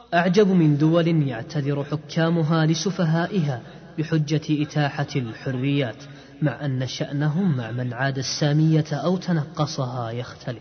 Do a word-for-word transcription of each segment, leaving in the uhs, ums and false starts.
أعجب من دول يعتذر حكامها لسفهائها بحجة إتاحة الحريات، مع أن شأنهم مع من عاد السامية أو تنقصها يختلف.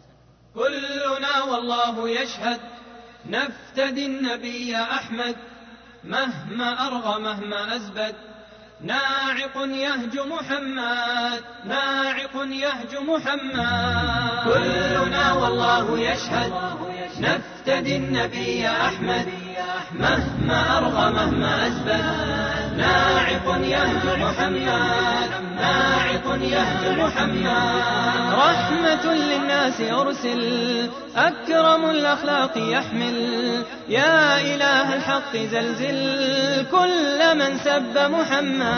كلنا والله يشهد نفتدي النبي أحمد، مهما أرغى مهما أزبد ناعق يهج محمد، ناعق يهج محمد. كلنا والله يشهد نفتدي النبي أحمد، مهما أرغى مهما أزبد ناعق يهج محمد، ناعق يهج محمد. رحمة للناس أرسل أكرم الأخلاق يحمل، يا إله الحق زلزل كل من سب محمد.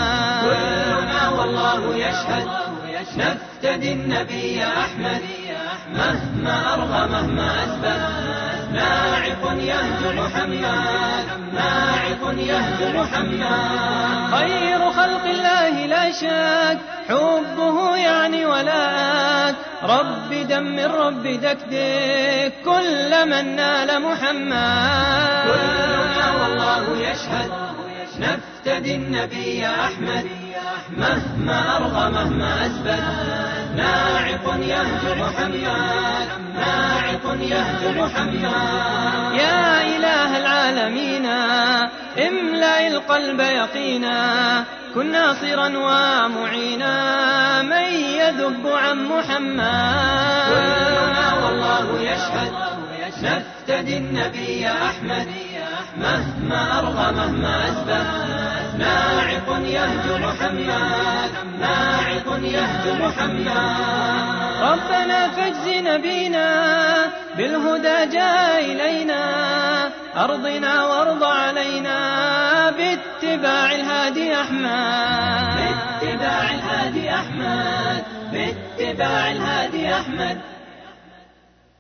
كلنا والله يشهد نفتدي النبي أحمد، مهما أرغى مهما أزبد ناعق يهج محمد، ناعق يهج محمد. خير خلق الله لا شك حبه يعني ولاك، رب دمر رب دكدك كل من نال محمد. كلنا والله يشهد نفتدي النبي أحمد، مهما أرغى مهما أزبد ناعق يهج محمد، ناعق يهج محمد. يا إله العالمين املأ القلب يقينا، كن ناصرا ومعينا من يذب عن محمد. كلنا والله يشهد نفتدي النبي أحمد، مهما أرغى مهما أزبد ناعق يهج محمد، ناعق يهج محمد. ربنا فاجز نبينا بالهدى جاء إلينا، أرضنا وارض علينا باتباع الهادي أحمد، باتباع الهادي أحمد، باتباع الهادي أحمد.